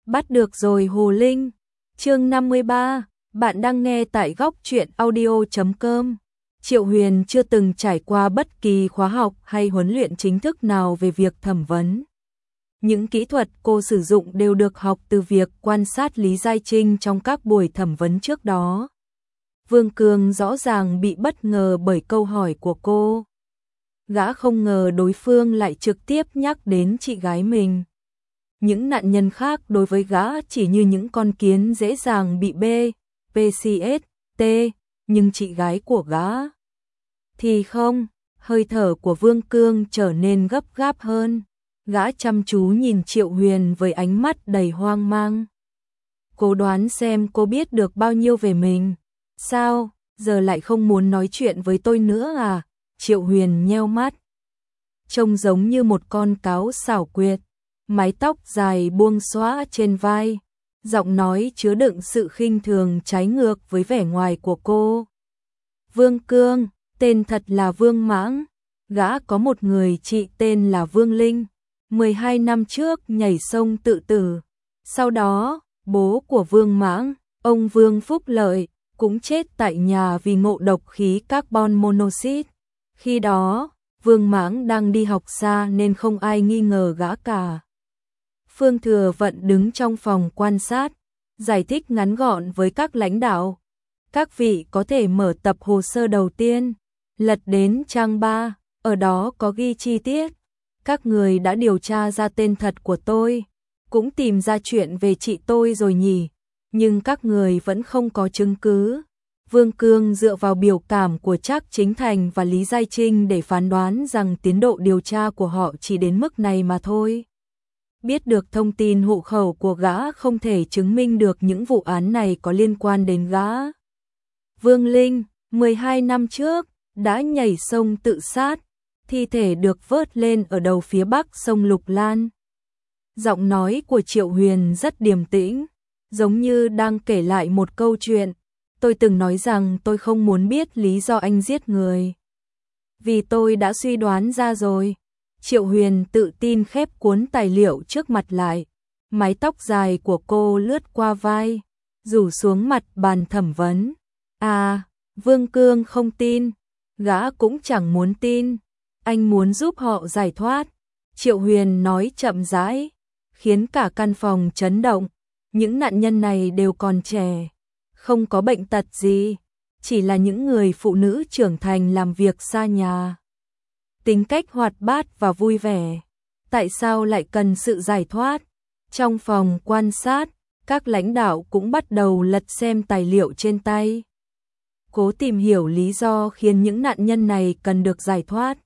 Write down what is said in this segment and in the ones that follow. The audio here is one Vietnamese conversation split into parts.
Bắt được rồi Hồ Linh. Chương 53, bạn đang nghe tại góc truyện audio.com. Triệu Huyền chưa từng trải qua bất kỳ khóa học hay huấn luyện chính thức nào về việc thẩm vấn. Những kỹ thuật cô sử dụng đều được học từ việc quan sát Lý Giai Trinh trong các buổi thẩm vấn trước đó. Vương Cương rõ ràng bị bất ngờ bởi câu hỏi của cô. Gã không ngờ đối phương lại trực tiếp nhắc đến chị gái mình. Những nạn nhân khác đối với gã chỉ như những con kiến dễ dàng bị PCST, nhưng chị gái của gã thì không. Hơi thở của Vương Cương trở nên gấp gáp hơn. Gã chăm chú nhìn Triệu Huyền với ánh mắt đầy hoang mang. Cố đoán xem cô biết được bao nhiêu về mình. Sao, giờ lại không muốn nói chuyện với tôi nữa à? Triệu Huyền nheo mắt. Trông giống như một con cáo xảo quyệt. Mái tóc dài buông xõa trên vai. Giọng nói chứa đựng sự khinh thường trái ngược với vẻ ngoài của cô. Vương Cương, tên thật là Vương Mãng. Gã có một người chị tên là Vương Linh. 12 năm trước nhảy sông tự tử. Sau đó, bố của Vương Mãng, ông Vương Phúc Lợi, cũng chết tại nhà vì ngộ độc khí carbon monoxide. Khi đó, Vương Mãng đang đi học xa nên không ai nghi ngờ gã cả. Phương Thừa Vận đứng trong phòng quan sát, giải thích ngắn gọn với các lãnh đạo. Các vị có thể mở tập hồ sơ đầu tiên, lật đến trang 3, ở đó có ghi chi tiết. Các người đã điều tra ra tên thật của tôi, cũng tìm ra chuyện về chị tôi rồi nhỉ, nhưng các người vẫn không có chứng cứ. Vương Cương dựa vào biểu cảm của Trác Chính Thành và Lý Giai Trinh để phán đoán rằng tiến độ điều tra của họ chỉ đến mức này mà thôi. Biết được thông tin hộ khẩu của gã không thể chứng minh được những vụ án này có liên quan đến gã. Vương Linh, 12 năm trước, đã nhảy sông tự sát, thi thể được vớt lên ở đầu phía bắc sông Lục Lan. Giọng nói của Triệu Huyền rất điềm tĩnh, giống như đang kể lại một câu chuyện. Tôi từng nói rằng tôi không muốn biết lý do anh giết người. Vì tôi đã suy đoán ra rồi. Triệu Huyền tự tin khép cuốn tài liệu trước mặt lại. Mái tóc dài của cô lướt qua vai, rủ xuống mặt bàn thẩm vấn. À, Vương Cương không tin. Gã cũng chẳng muốn tin. Anh muốn giúp họ giải thoát. Triệu Huyền nói chậm rãi, khiến cả căn phòng chấn động. Những nạn nhân này đều còn trẻ, không có bệnh tật gì, chỉ là những người phụ nữ trưởng thành làm việc xa nhà. Tính cách hoạt bát và vui vẻ. Tại sao lại cần sự giải thoát? Trong phòng quan sát, các lãnh đạo cũng bắt đầu lật xem tài liệu trên tay. Cố tìm hiểu lý do khiến những nạn nhân này cần được giải thoát.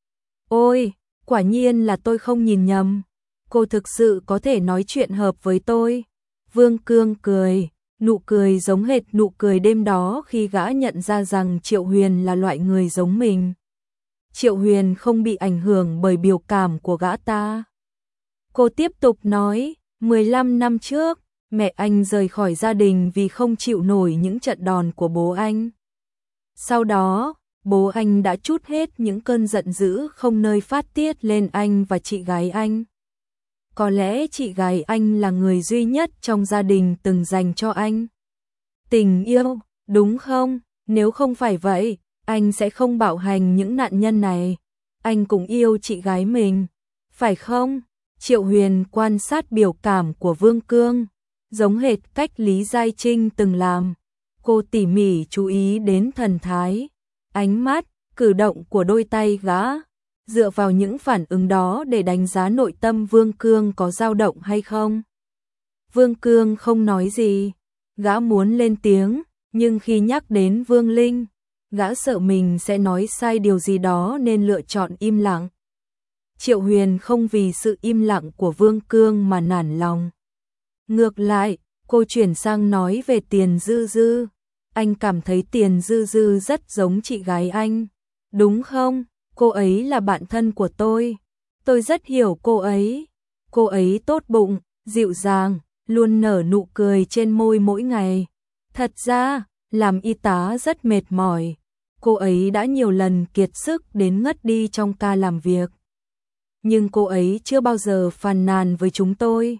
Ôi, quả nhiên là tôi không nhìn nhầm. Cô thực sự có thể nói chuyện hợp với tôi. Vương Cương cười, nụ cười giống hệt nụ cười đêm đó khi gã nhận ra rằng Triệu Huyền là loại người giống mình. Triệu Huyền không bị ảnh hưởng bởi biểu cảm của gã ta. Cô tiếp tục nói, 15 năm trước, mẹ anh rời khỏi gia đình vì không chịu nổi những trận đòn của bố anh. Sau đó, bố anh đã trút hết những cơn giận dữ không nơi phát tiết lên anh và chị gái anh. Có lẽ chị gái anh là người duy nhất trong gia đình từng dành cho anh tình yêu, đúng không? Nếu không phải vậy, anh sẽ không bạo hành những nạn nhân này. Anh cũng yêu chị gái mình, phải không? Triệu Huyền quan sát biểu cảm của Vương Cương, giống hệt cách Lý Giai Trinh từng làm. Cô tỉ mỉ chú ý đến thần thái, ánh mắt, cử động của đôi tay gã, dựa vào những phản ứng đó để đánh giá nội tâm Vương Cương có dao động hay không. Vương Cương không nói gì, gã muốn lên tiếng, nhưng khi nhắc đến Vương Linh, gã sợ mình sẽ nói sai điều gì đó nên lựa chọn im lặng. Triệu Huyền không vì sự im lặng của Vương Cương mà nản lòng. Ngược lại, cô chuyển sang nói về Tiền Dư Dư. Anh cảm thấy Tiền Dư Dư rất giống chị gái anh, đúng không? Cô ấy là bạn thân của tôi rất hiểu cô ấy. Cô ấy tốt bụng, dịu dàng, luôn nở nụ cười trên môi mỗi ngày. Thật ra, làm y tá rất mệt mỏi. Cô ấy đã nhiều lần kiệt sức đến ngất đi trong ca làm việc. Nhưng cô ấy chưa bao giờ phàn nàn với chúng tôi.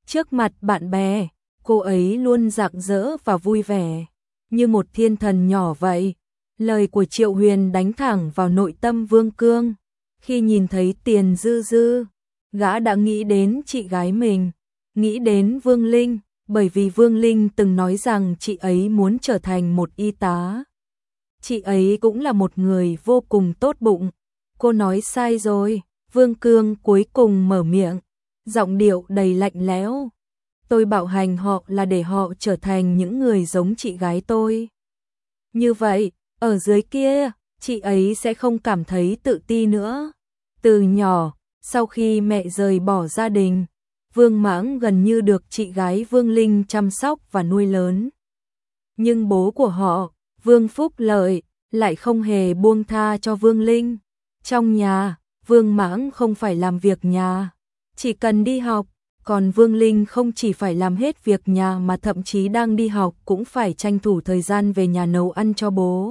Trước mặt bạn bè, cô ấy luôn rạng rỡ và vui vẻ, như một thiên thần nhỏ vậy. Lời của Triệu Huyền đánh thẳng vào nội tâm Vương Cương. Khi nhìn thấy Tiền Dư Dư, gã đã nghĩ đến chị gái mình, nghĩ đến Vương Linh, bởi vì Vương Linh từng nói rằng chị ấy muốn trở thành một y tá. Chị ấy cũng là một người vô cùng tốt bụng. Cô nói sai rồi, Vương Cương cuối cùng mở miệng, giọng điệu đầy lạnh lẽo. Tôi bạo hành họ là để họ trở thành những người giống chị gái tôi. Như vậy, ở dưới kia, chị ấy sẽ không cảm thấy tự ti nữa. Từ nhỏ, sau khi mẹ rời bỏ gia đình, Vương Mãng gần như được chị gái Vương Linh chăm sóc và nuôi lớn. Nhưng bố của họ, Vương Phúc Lợi, lại không hề buông tha cho Vương Linh. Trong nhà, Vương Mãng không phải làm việc nhà, chỉ cần đi học, còn Vương Linh không chỉ phải làm hết việc nhà mà thậm chí đang đi học cũng phải tranh thủ thời gian về nhà nấu ăn cho bố.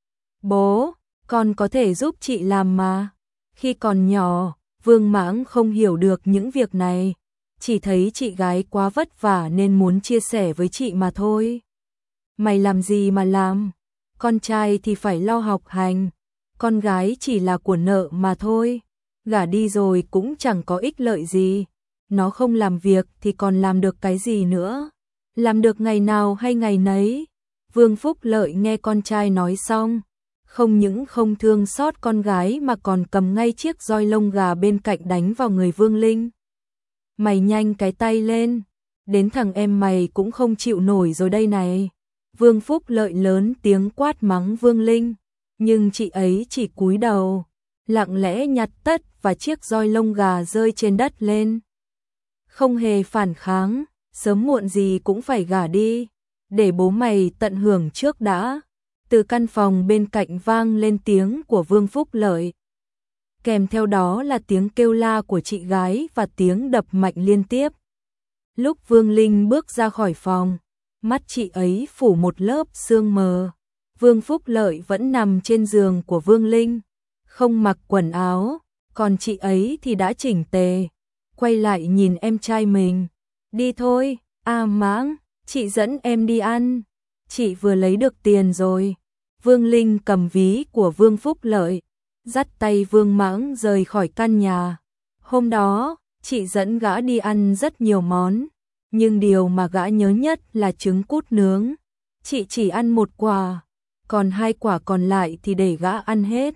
Bố, con có thể giúp chị làm mà. Khi còn nhỏ, Vương Mãng không hiểu được những việc này, chỉ thấy chị gái quá vất vả nên muốn chia sẻ với chị mà thôi. Mày làm gì mà làm? Con trai thì phải lo học hành, con gái chỉ là của nợ mà thôi. Gả đi rồi cũng chẳng có ích lợi gì. Nó không làm việc thì còn làm được cái gì nữa? Làm được ngày nào hay ngày nấy. Vương Phúc Lợi nghe con trai nói xong, không những không thương xót con gái mà còn cầm ngay chiếc roi lông gà bên cạnh đánh vào người Vương Linh. Mày nhanh cái tay lên, đến thằng em mày cũng không chịu nổi rồi đây này. Vương Phúc Lợi lớn tiếng quát mắng Vương Linh, nhưng chị ấy chỉ cúi đầu, lặng lẽ nhặt tất và chiếc roi lông gà rơi trên đất lên. Không hề phản kháng, sớm muộn gì cũng phải gả đi, để bố mày tận hưởng trước đã. Từ căn phòng bên cạnh vang lên tiếng của Vương Phúc Lợi. Kèm theo đó là tiếng kêu la của chị gái và tiếng đập mạnh liên tiếp. Lúc Vương Linh bước ra khỏi phòng, mắt chị ấy phủ một lớp sương mờ. Vương Phúc Lợi vẫn nằm trên giường của Vương Linh, không mặc quần áo, còn chị ấy thì đã chỉnh tề. Quay lại nhìn em trai mình. Đi thôi, Mãng, chị dẫn em đi ăn. Chị vừa lấy được tiền rồi. Vương Linh cầm ví của Vương Phúc Lợi, dắt tay Vương Mãng rời khỏi căn nhà. Hôm đó, chị dẫn gã đi ăn rất nhiều món, nhưng điều mà gã nhớ nhất là trứng cút nướng. Chị chỉ ăn một quả, còn 2 quả còn lại thì để gã ăn hết.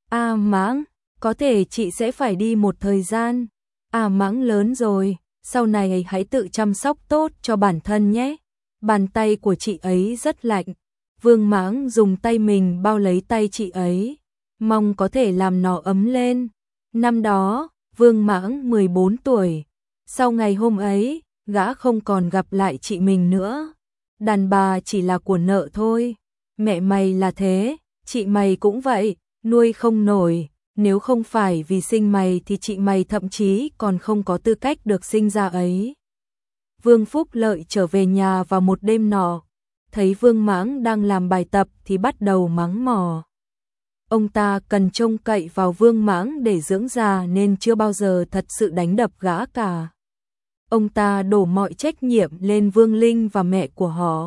Mãng, có thể chị sẽ phải đi một thời gian. Mãng lớn rồi, sau này hãy tự chăm sóc tốt cho bản thân nhé. Bàn tay của chị ấy rất lạnh. Vương Mãng dùng tay mình bao lấy tay chị ấy, mong có thể làm nó ấm lên. Năm đó, Vương Mãng 14 tuổi. Sau ngày hôm ấy, gã không còn gặp lại chị mình nữa. Đàn bà chỉ là của nợ thôi. Mẹ mày là thế, chị mày cũng vậy, nuôi không nổi. Nếu không phải vì sinh mày thì chị mày thậm chí còn không có tư cách được sinh ra ấy. Vương Phúc Lợi trở về nhà vào một đêm nọ, thấy Vương Mãng đang làm bài tập thì bắt đầu mắng mỏ. Ông ta cần trông cậy vào Vương Mãng để dưỡng già nên chưa bao giờ thật sự đánh đập gã cả. Ông ta đổ mọi trách nhiệm lên Vương Linh và mẹ của họ.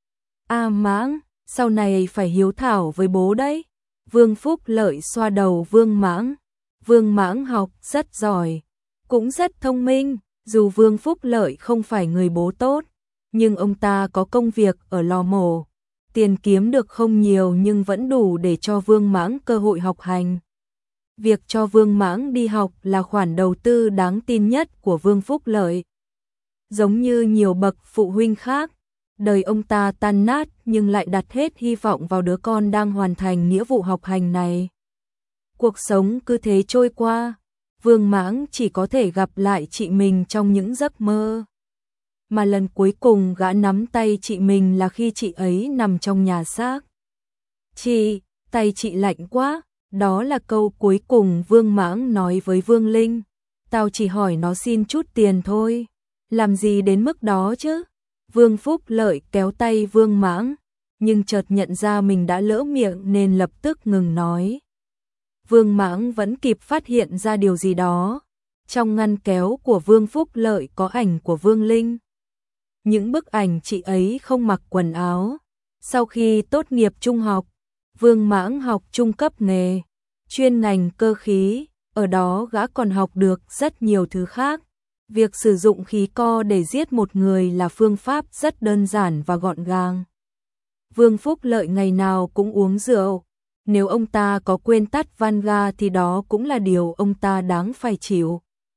Mãng, sau này phải hiếu thảo với bố đấy. Vương Phúc Lợi xoa đầu Vương Mãng. Vương Mãng học rất giỏi, cũng rất thông minh. Dù Vương Phúc Lợi không phải người bố tốt, nhưng ông ta có công việc ở lò mổ. Tiền kiếm được không nhiều nhưng vẫn đủ để cho Vương Mãng cơ hội học hành. Việc cho Vương Mãng đi học là khoản đầu tư đáng tin nhất của Vương Phúc Lợi. Giống như nhiều bậc phụ huynh khác, đời ông ta tan nát nhưng lại đặt hết hy vọng vào đứa con đang hoàn thành nghĩa vụ học hành này. Cuộc sống cứ thế trôi qua, Vương Mãng chỉ có thể gặp lại chị mình trong những giấc mơ. Mà lần cuối cùng gã nắm tay chị mình là khi chị ấy nằm trong nhà xác. Chị, tay chị lạnh quá, đó là câu cuối cùng Vương Mãng nói với Vương Linh. Tao chỉ hỏi nó xin chút tiền thôi, làm gì đến mức đó chứ? Vương Phúc Lợi kéo tay Vương Mãng, nhưng chợt nhận ra mình đã lỡ miệng nên lập tức ngừng nói. Vương Mãng vẫn kịp phát hiện ra điều gì đó, Trong ngăn kéo của Vương Phúc Lợi có ảnh của Vương Linh. Những bức ảnh chị ấy không mặc quần áo. Sau khi tốt nghiệp trung học, Vương Mãng học trung cấp nghề, chuyên ngành cơ khí, ở đó gã còn học được rất nhiều thứ khác. Việc sử dụng khí co để giết một người là phương pháp rất đơn giản và gọn gàng. Vương Phúc Lợi ngày nào cũng uống rượu. Nếu ông ta có quên tắt Vanga thì đó cũng là điều ông ta đáng phải chịu.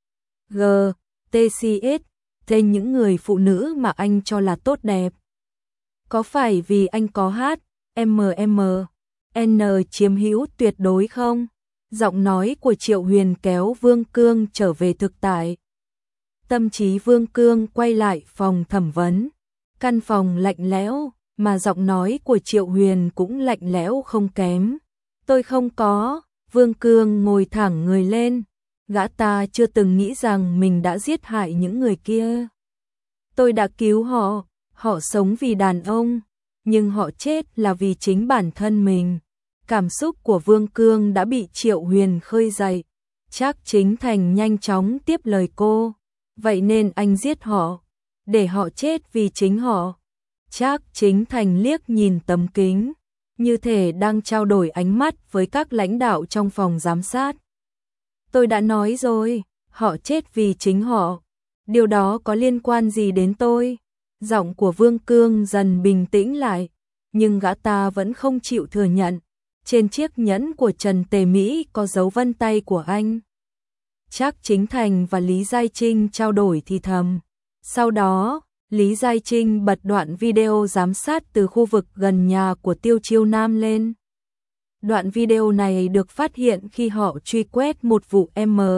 TCS, tên những người phụ nữ mà anh cho là tốt đẹp. Có phải vì anh có N chiếm hữu tuyệt đối không? Giọng nói của Triệu Huyền kéo Vương Cương trở về thực tại. Tâm trí Vương Cương quay lại phòng thẩm vấn. Căn phòng lạnh lẽo, mà giọng nói của Triệu Huyền cũng lạnh lẽo không kém. Tôi không có. Vương Cương ngồi thẳng người lên. Gã ta chưa từng nghĩ rằng mình đã giết hại những người kia. Tôi đã cứu họ, họ sống vì đàn ông, nhưng họ chết là vì chính bản thân mình. Cảm xúc của Vương Cương đã bị Triệu Huyền khơi dậy. Trác Chính Thành nhanh chóng tiếp lời cô. Vậy nên anh giết họ, để họ chết vì chính họ. Trác Chính Thành liếc nhìn tấm kính, như thể đang trao đổi ánh mắt với các lãnh đạo trong phòng giám sát. Tôi đã nói rồi, họ chết vì chính họ. Điều đó có liên quan gì đến tôi? Giọng của Vương Cương dần bình tĩnh lại, nhưng gã ta vẫn không chịu thừa nhận. Trên chiếc nhẫn của Trần Tề Mỹ có dấu vân tay của anh. Trác Chính Thành và Lý Giai Trinh trao đổi thì thầm. Sau đó, Lý Giai Trinh bật đoạn video giám sát từ khu vực gần nhà của Tiêu Chiêu Nam lên. Đoạn video này được phát hiện khi họ truy quét một vụ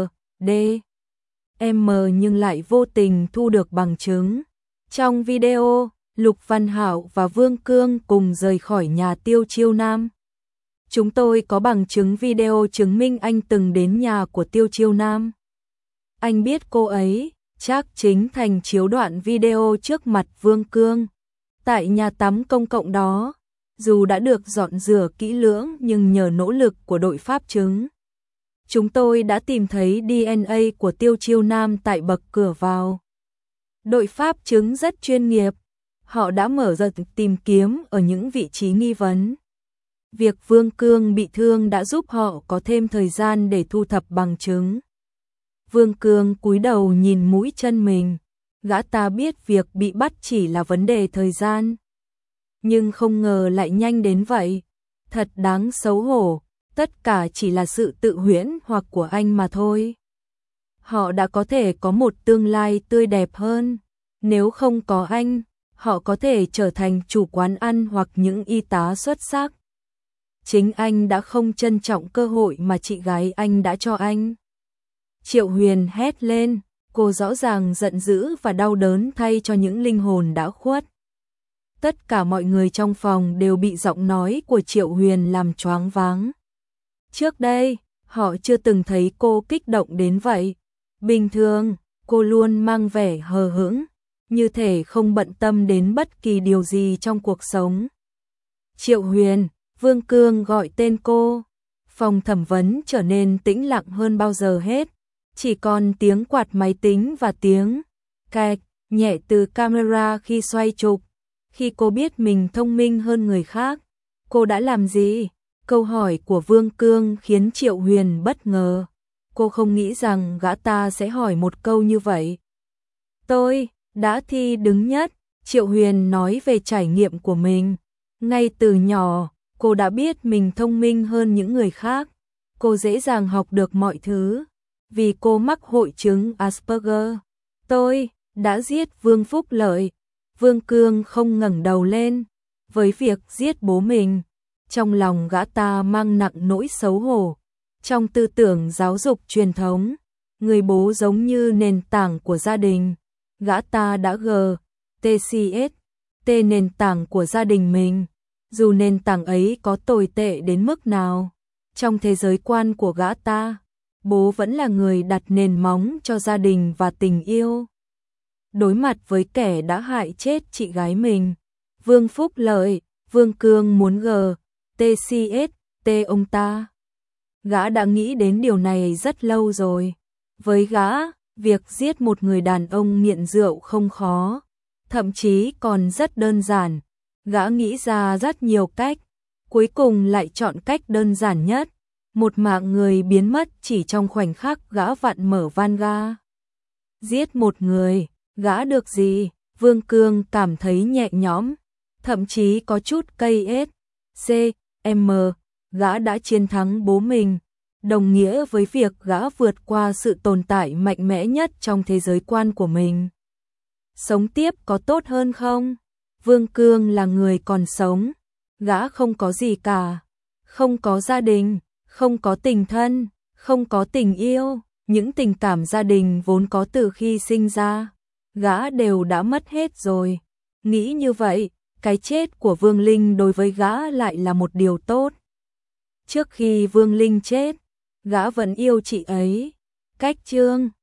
nhưng lại vô tình thu được bằng chứng. Trong video, Lục Văn Hạo và Vương Cương cùng rời khỏi nhà Tiêu Chiêu Nam. Chúng tôi có bằng chứng video chứng minh anh từng đến nhà của Tiêu Chiêu Nam. Anh biết cô ấy. Trác Chính Thành chiếu đoạn video trước mặt Vương Cương. Tại nhà tắm công cộng đó, dù đã được dọn rửa kỹ lưỡng nhưng nhờ nỗ lực của đội pháp chứng, chúng tôi đã tìm thấy DNA của Tiêu Chiêu Nam tại bậc cửa vào. Đội pháp chứng rất chuyên nghiệp, họ đã mở rộng tìm kiếm ở những vị trí nghi vấn. Việc Vương Cương bị thương đã giúp họ có thêm thời gian để thu thập bằng chứng. Vương Cương cúi đầu nhìn mũi chân mình, gã ta biết việc bị bắt chỉ là vấn đề thời gian. Nhưng không ngờ lại nhanh đến vậy, thật đáng xấu hổ, tất cả chỉ là sự tự huyễn hoặc của anh mà thôi. Họ đã có thể có một tương lai tươi đẹp hơn, nếu không có anh, họ có thể trở thành chủ quán ăn hoặc những y tá xuất sắc. Chính anh đã không trân trọng cơ hội mà chị gái anh đã cho anh. Triệu Huyền hét lên, cô rõ ràng giận dữ và đau đớn thay cho những linh hồn đã khuất. Tất cả mọi người trong phòng đều bị giọng nói của Triệu Huyền làm choáng váng. Trước đây, họ chưa từng thấy cô kích động đến vậy. Bình thường, cô luôn mang vẻ hờ hững, như thể không bận tâm đến bất kỳ điều gì trong cuộc sống. Triệu Huyền, Vương Cương gọi tên cô. Phòng thẩm vấn trở nên tĩnh lặng hơn bao giờ hết. Chỉ còn tiếng quạt máy tính và tiếng cạch nhẹ từ camera khi xoay chụp. Khi cô biết mình thông minh hơn người khác, cô đã làm gì? Câu hỏi của Vương Cương khiến Triệu Huyền bất ngờ. Cô không nghĩ rằng gã ta sẽ hỏi một câu như vậy. Tôi đã thi đứng nhất, Triệu Huyền nói về trải nghiệm của mình. Ngay từ nhỏ, cô đã biết mình thông minh hơn những người khác. Cô dễ dàng học được mọi thứ. Vì cô mắc hội chứng Asperger. Tôi đã giết Vương Phúc Lợi. Vương Cương không ngẩng đầu lên. Với việc giết bố mình, trong lòng gã ta mang nặng nỗi xấu hổ. Trong tư tưởng giáo dục truyền thống, người bố giống như nền tảng của gia đình. Gã ta đã TCS, nền tảng của gia đình mình. Dù nền tảng ấy có tồi tệ đến mức nào, trong thế giới quan của gã ta, bố vẫn là người đặt nền móng cho gia đình và tình yêu. Đối mặt với kẻ đã hại chết chị gái mình, Vương Phúc Lợi, Vương Cương muốn TCS ông ta. Gã đã nghĩ đến điều này rất lâu rồi. Với gã, việc giết một người đàn ông nghiện rượu không khó, thậm chí còn rất đơn giản. Gã nghĩ ra rất nhiều cách, cuối cùng lại chọn cách đơn giản nhất. Một mạng người biến mất chỉ trong khoảnh khắc gã vặn mở van ga. Giết một người, gã được gì? Vương Cương cảm thấy nhẹ nhõm, thậm chí có chút KSCM, gã đã chiến thắng bố mình, đồng nghĩa với việc gã vượt qua sự tồn tại mạnh mẽ nhất trong thế giới quan của mình. Sống tiếp có tốt hơn không? Vương Cương là người còn sống, gã không có gì cả, không có gia đình, không có tình thân, không có tình yêu, những tình cảm gia đình vốn có từ khi sinh ra, gã đều đã mất hết rồi. Nghĩ như vậy, cái chết của Vương Linh đối với gã lại là một điều tốt. Trước khi Vương Linh chết, gã vẫn yêu chị ấy. Cách chương